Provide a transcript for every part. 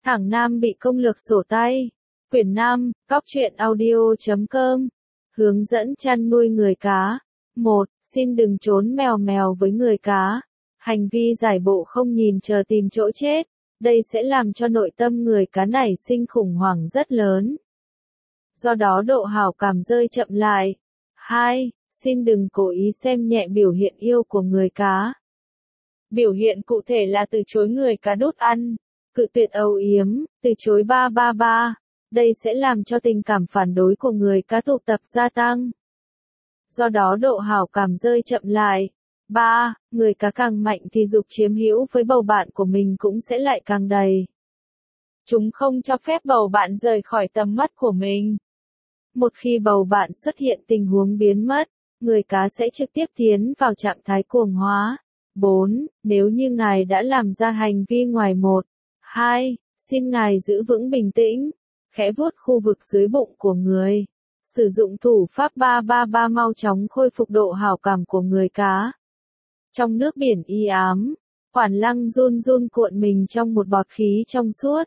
Thẳng Nam bị công lược sổ tay. Quyển 5, cóc.truyện.audio.com. Hướng dẫn chăn nuôi người cá. 1. Xin đừng trốn mèo mèo với người cá. Hành vi giải bộ không nhìn chờ tìm chỗ chết. Đây sẽ làm cho nội tâm người cá nảy sinh khủng hoảng rất lớn. Do đó độ hảo cảm rơi chậm lại. 2. Xin đừng cố ý xem nhẹ biểu hiện yêu của người cá. Biểu hiện cụ thể là từ chối người cá đút ăn, cự tuyệt âu yếm, từ chối ba ba ba. Đây sẽ làm cho tình cảm phản đối của người cá tụ tập gia tăng. Do đó độ hảo cảm rơi chậm lại. 3. Người cá càng mạnh thì dục chiếm hữu với bầu bạn của mình cũng sẽ lại càng đầy. Chúng không cho phép bầu bạn rời khỏi tầm mắt của mình. Một khi bầu bạn xuất hiện tình huống biến mất, người cá sẽ trực tiếp tiến vào trạng thái cuồng hóa. 4. Nếu như ngài đã làm ra hành vi ngoài 1, 2, xin ngài giữ vững bình tĩnh, khẽ vuốt khu vực dưới bụng của người. Sử dụng thủ pháp 333 mau chóng khôi phục độ hảo cảm của người cá. Trong nước biển y ám, Quản Lăng run run cuộn mình trong một bọt khí trong suốt.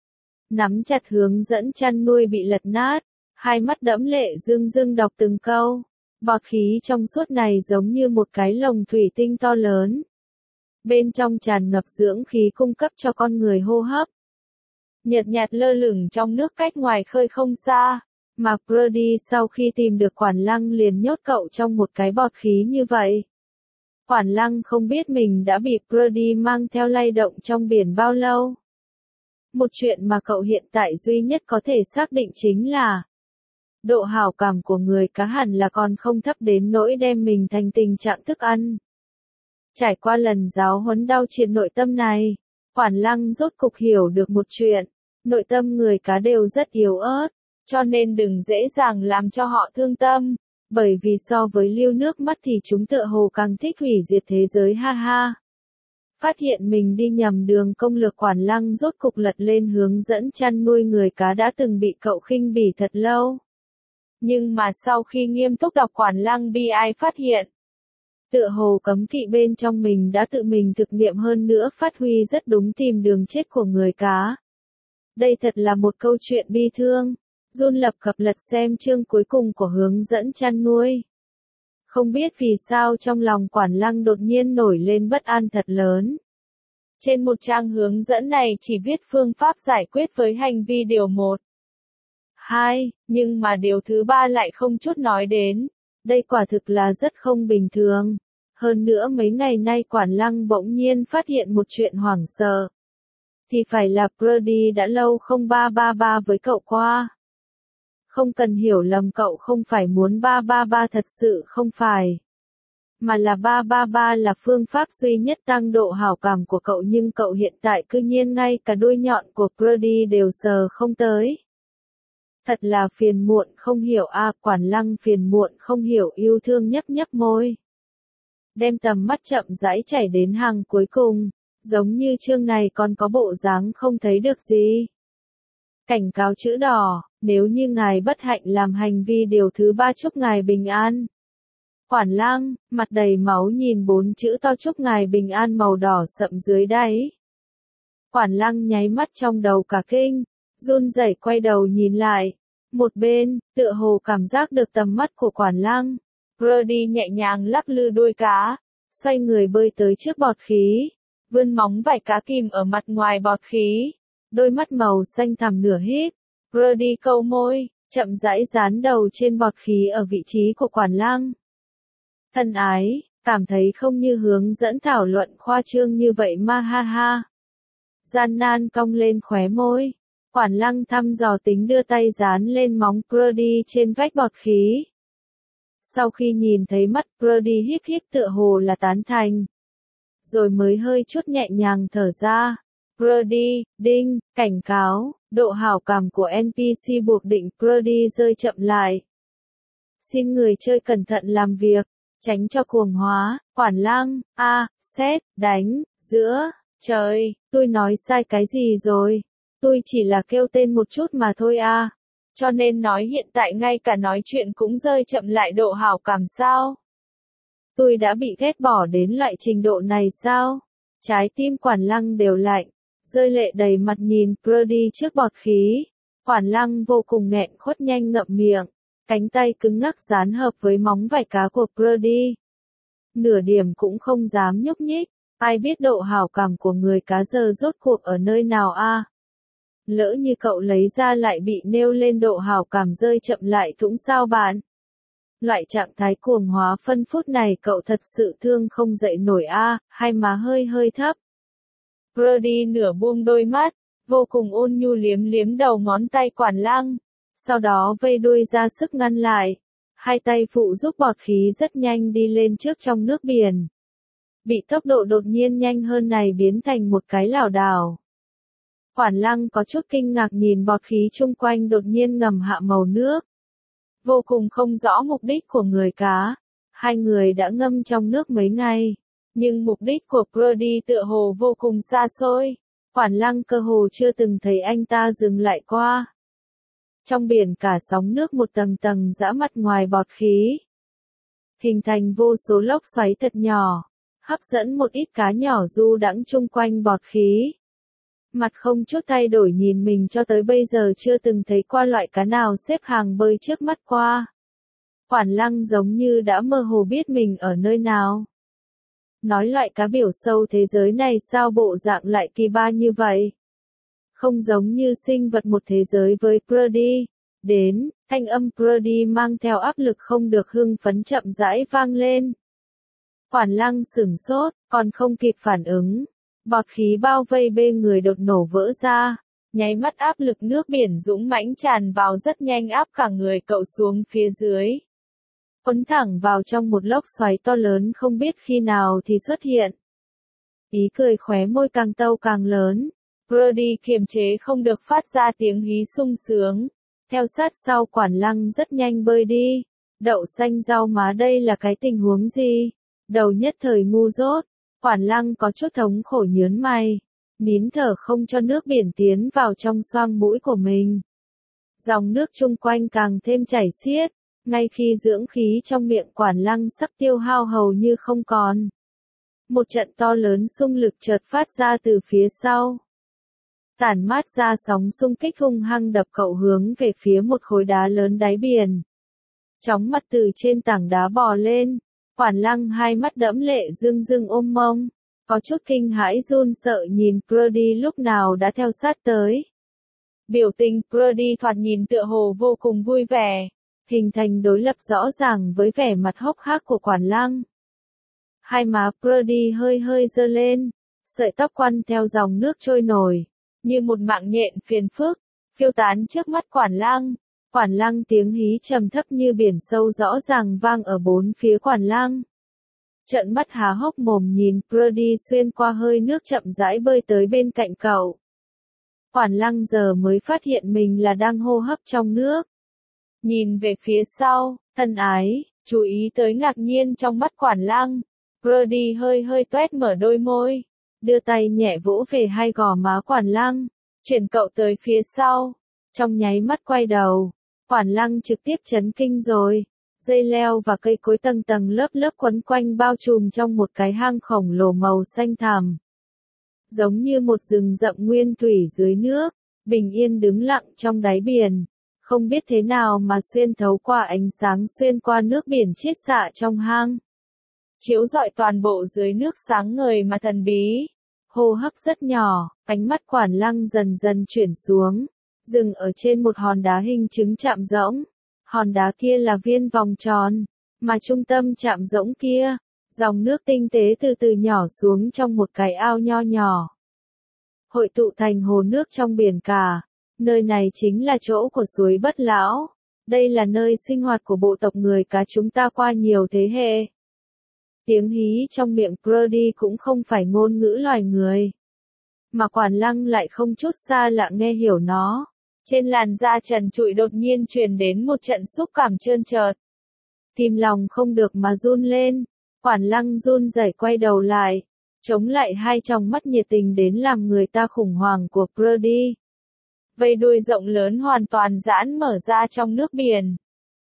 Nắm chặt hướng dẫn chăn nuôi bị lật nát, hai mắt đẫm lệ rưng rưng đọc từng câu. Bọt khí trong suốt này giống như một cái lồng thủy tinh to lớn. Bên trong tràn ngập dưỡng khí cung cấp cho con người hô hấp. Nhợt nhạt lơ lửng trong nước cách ngoài khơi không xa, mà Brody sau khi tìm được Quản Lăng liền nhốt cậu trong một cái bọt khí như vậy. Quản Lăng không biết mình đã bị Brody mang theo lay động trong biển bao lâu. Một chuyện mà cậu hiện tại duy nhất có thể xác định chính là độ hảo cảm của người cá hẳn là còn không thấp đến nỗi đem mình thành tình trạng thức ăn. Trải qua lần giáo huấn đau triệt nội tâm này, Quản Lăng rốt cục hiểu được một chuyện, nội tâm người cá đều rất yếu ớt, cho nên đừng dễ dàng làm cho họ thương tâm, bởi vì so với lưu nước mắt thì chúng tựa hồ càng thích hủy diệt thế giới ha ha. Phát hiện mình đi nhầm đường, công lược Quản Lăng rốt cục lật lên hướng dẫn chăn nuôi người cá đã từng bị cậu khinh bỉ thật lâu. Nhưng mà sau khi nghiêm túc đọc Quản Lăng bi ai phát hiện, tựa hồ cấm kỵ bên trong mình đã tự mình thực nghiệm, hơn nữa phát huy rất đúng tìm đường chết của người cá. Đây thật là một câu chuyện bi thương. Jun lập cập lật xem chương cuối cùng của hướng dẫn chăn nuôi. Không biết vì sao trong lòng Quản Lăng đột nhiên nổi lên bất an thật lớn. Trên một trang hướng dẫn này chỉ viết phương pháp giải quyết với hành vi điều 1. 2, nhưng mà điều thứ 3 lại không chút nói đến. Đây quả thực là rất không bình thường. Hơn nữa mấy ngày nay Quản Lăng bỗng nhiên phát hiện một chuyện hoảng sợ. Thì phải là Brody đã lâu không 333 với cậu qua. Không cần hiểu lầm, cậu không phải muốn 333 thật sự không phải. Mà là 333 là phương pháp duy nhất tăng độ hảo cảm của cậu, nhưng cậu hiện tại cư nhiên ngay cả đuôi nhọn của Brody đều sờ không tới. Thật là phiền muộn không hiểu a. Quản Lăng phiền muộn không hiểu yêu thương nhấp nhấp môi. Đem tầm mắt chậm rãi chảy đến hàng cuối cùng, giống như chương này còn có bộ dáng không thấy được gì. Cảnh cáo chữ đỏ, nếu như ngài bất hạnh làm hành vi điều thứ 3 chúc ngài bình an. Quản Lăng, mặt đầy máu nhìn 4 chữ to chúc ngài bình an màu đỏ sậm dưới đáy. Quản Lăng nháy mắt trong đầu cả kinh, run rẩy quay đầu nhìn lại. Một bên, tựa hồ cảm giác được tầm mắt của Quản Lăng. Brody nhẹ nhàng lắc lư đuôi cá, xoay người bơi tới trước bọt khí, vươn móng vảy cá kìm ở mặt ngoài bọt khí. Đôi mắt màu xanh thẳm nửa híp, Brody câu môi, chậm rãi dán đầu trên bọt khí ở vị trí của Quản Lăng. Thân ái, cảm thấy không như hướng dẫn thảo luận khoa trương như vậy ma ha ha. Gian nan cong lên khóe môi, Quản Lăng thăm dò tính đưa tay dán lên móng Brody trên vách bọt khí. Sau khi nhìn thấy mắt Brody híp híp tựa hồ là tán thành, rồi mới hơi chút nhẹ nhàng thở ra. Brody, đinh, cảnh cáo, độ hảo cảm của NPC buộc định Brody rơi chậm lại. Xin người chơi cẩn thận làm việc, tránh cho cuồng hóa. Quản Lăng, xét, đánh, giữa, trời, tôi nói sai cái gì rồi? Tôi chỉ là kêu tên một chút mà thôi à. Cho nên nói hiện tại ngay cả nói chuyện cũng rơi chậm lại độ hảo cảm sao? Tôi đã bị ghét bỏ đến loại trình độ này sao? Trái tim Quản Lăng đều lạnh. rơi lệ đầy mặt nhìn Brody trước bọt khí. Quản Lăng vô cùng nghẹn khuất nhanh ngậm miệng, cánh tay cứng ngắc dán hợp với móng vảy cá của Brody. Nửa điểm cũng không dám nhúc nhích, ai biết độ hảo cảm của người cá giờ rốt cuộc ở nơi nào a? Lỡ như cậu lấy ra lại bị nêu lên độ hảo cảm rơi chậm lại thủng sao bạn? Loại trạng thái cuồng hóa phân phút này cậu thật sự thương không dậy nổi a, hai má hơi hơi thấp. Brody nửa buông đôi mắt, vô cùng ôn nhu liếm liếm đầu ngón tay Quản Lăng, sau đó vây đuôi ra sức ngăn lại. Hai tay phụ giúp bọt khí rất nhanh đi lên trước trong nước biển. Bị tốc độ đột nhiên nhanh hơn này biến thành một cái lảo đảo. Quản Lăng có chút kinh ngạc nhìn bọt khí chung quanh đột nhiên ngầm hạ màu nước. Vô cùng không rõ mục đích của người cá. Hai người đã ngâm trong nước mấy ngày. Nhưng mục đích của Brody tựa hồ vô cùng xa xôi. Quản Lăng cơ hồ chưa từng thấy anh ta dừng lại qua. Trong biển cả sóng nước một tầng tầng giã mặt ngoài bọt khí. Hình thành vô số lốc xoáy thật nhỏ. Hấp dẫn một ít cá nhỏ du đãng chung quanh bọt khí. Mặt không chút thay đổi nhìn mình cho tới bây giờ chưa từng thấy qua loại cá nào xếp hàng bơi trước mắt qua. Quản Lăng giống như đã mơ hồ biết mình ở nơi nào. Nói loại cá biểu sâu thế giới này sao bộ dạng lại kỳ ba như vậy? Không giống như sinh vật một thế giới với Brody. Đến, thanh âm Brody mang theo áp lực không được hưng phấn chậm rãi vang lên. Quản Lăng sửng sốt, còn không kịp phản ứng. Bọt khí bao vây bên người đột nổ vỡ ra, nháy mắt áp lực nước biển dũng mãnh tràn vào rất nhanh áp cả người cậu xuống phía dưới. Quấn thẳng vào trong một lốc xoáy to lớn không biết khi nào thì xuất hiện. Ý cười khóe môi càng tâu càng lớn. Brody kiềm chế không được phát ra tiếng hí sung sướng. Theo sát sau Quản Lăng rất nhanh bơi đi. Đậu xanh rau má đây là cái tình huống gì? Đầu nhất thời ngu dốt. Quản Lăng có chút thống khổ nhớn mày. Nín thở không cho nước biển tiến vào trong xoang mũi của mình. Dòng nước chung quanh càng thêm chảy xiết. Ngay khi dưỡng khí trong miệng Quản Lăng sắp tiêu hao hầu như không còn. Một trận to lớn xung lực chợt phát ra từ phía sau. Tản mát ra sóng xung kích hung hăng đập cậu hướng về phía một khối đá lớn đáy biển. Chóng mặt từ trên tảng đá bò lên. Quản Lăng hai mắt đẫm lệ rưng rưng ôm mông. Có chút kinh hãi run sợ nhìn Brody lúc nào đã theo sát tới. Biểu tình Brody thoạt nhìn tựa hồ vô cùng vui vẻ. Hình thành đối lập rõ ràng với vẻ mặt hốc hác của Quản Lăng. Hai má Brody hơi hơi giơ lên. Sợi tóc quăn theo dòng nước trôi nổi. Như một mạng nhện phiền phức. Phiêu tán trước mắt Quản Lăng. Quản Lăng tiếng hí trầm thấp như biển sâu rõ ràng vang ở bốn phía Quản Lăng. Trợn mắt há hốc mồm nhìn Brody xuyên qua hơi nước chậm rãi bơi tới bên cạnh cậu. Quản Lăng giờ mới phát hiện mình là đang hô hấp trong nước. Nhìn về phía sau, thân ái, chú ý tới ngạc nhiên trong mắt Quản Lăng. Brody hơi hơi toét mở đôi môi, đưa tay nhẹ vỗ về hai gò má Quản Lăng, chuyển cậu tới phía sau. Trong nháy mắt quay đầu, Quản Lăng trực tiếp chấn kinh rồi. Dây leo và cây cối tầng tầng lớp lớp quấn quanh bao trùm trong một cái hang khổng lồ màu xanh thẳm. Giống như một rừng rậm nguyên thủy dưới nước, bình yên đứng lặng trong đáy biển. Không biết thế nào mà xuyên thấu qua ánh sáng xuyên qua nước biển chiết xạ trong hang. Chiếu rọi toàn bộ dưới nước sáng ngời mà thần bí. Hô hấp rất nhỏ, ánh mắt Quản Lăng dần dần chuyển xuống. Dừng ở trên một hòn đá hình trứng chạm rỗng. Hòn đá kia là viên vòng tròn, mà trung tâm chạm rỗng kia, dòng nước tinh tế từ từ nhỏ xuống trong một cái ao nho nhỏ. Hội tụ thành hồ nước trong biển cả. Nơi này chính là chỗ của suối Bất Lão. Đây là nơi sinh hoạt của bộ tộc người cá chúng ta qua nhiều thế hệ. Tiếng hí trong miệng Brody cũng không phải ngôn ngữ loài người. Mà Quản Lăng lại không chút xa lạ nghe hiểu nó. Trên làn da trần trụi đột nhiên truyền đến một trận xúc cảm trơn trượt. Tim lòng không được mà run lên. Quản Lăng run rẩy quay đầu lại. Chống lại hai tròng mắt nhiệt tình đến làm người ta khủng hoảng của Brody. Vây đuôi rộng lớn hoàn toàn giãn mở ra trong nước biển.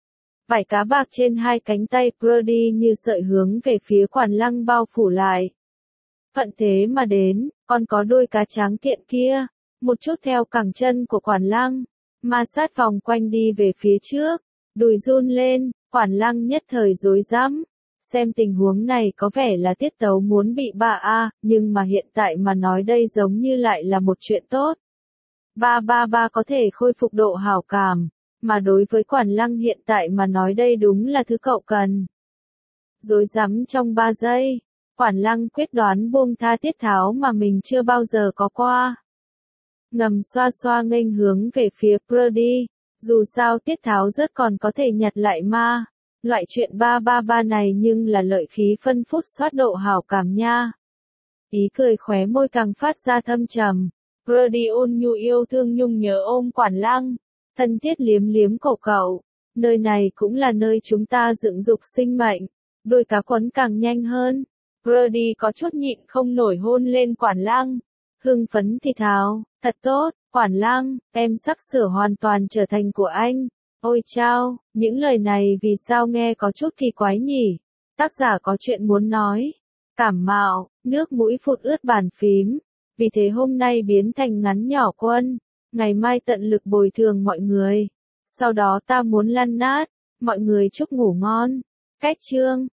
Vảy cá bạc trên hai cánh tay Brody như sợi hướng về phía Quản Lăng bao phủ lại. Thuận thế mà đến, còn có đôi cá tráng kiện kia, một chút theo cẳng chân của Quản Lăng, ma sát vòng quanh đi về phía trước, đùi run lên, Quản Lăng nhất thời rối rắm. Xem tình huống này có vẻ là tiết tấu muốn bị ba a, nhưng mà hiện tại mà nói đây giống như lại là một chuyện tốt. Ba có thể khôi phục độ hảo cảm, mà đối với Quản Lăng hiện tại mà nói đây đúng là thứ cậu cần. Rối rắm trong 3 giây, Quản Lăng quyết đoán buông tha Tiết Tháo mà mình chưa bao giờ có qua. Ngầm xoa xoa nghênh hướng về phía Brody, dù sao Tiết Tháo rất còn có thể nhặt lại ma. Loại chuyện 333 này nhưng là lợi khí phân phút xoát độ hảo cảm nha. Ý cười khóe môi càng phát ra thâm trầm. Brody ôn nhu yêu thương nhung nhớ ôm Quản Lăng, thân thiết liếm liếm cổ cậu. Nơi này cũng là nơi chúng ta dựng dục sinh mệnh. Đôi cá quấn càng nhanh hơn. Brody có chút nhịn không nổi hôn lên Quản Lăng. Hưng phấn thì thào, thật tốt, Quản Lăng, em sắp sửa hoàn toàn trở thành của anh. Ôi chao, những lời này vì sao nghe có chút kỳ quái nhỉ? Tác giả có chuyện muốn nói. Cảm mạo, nước mũi phụt ướt bàn phím. Vì thế hôm nay biến thành ngắn nhỏ quân. Ngày mai tận lực bồi thường mọi người. Sau đó ta muốn lăn nát. Mọi người chúc ngủ ngon. Cách chương.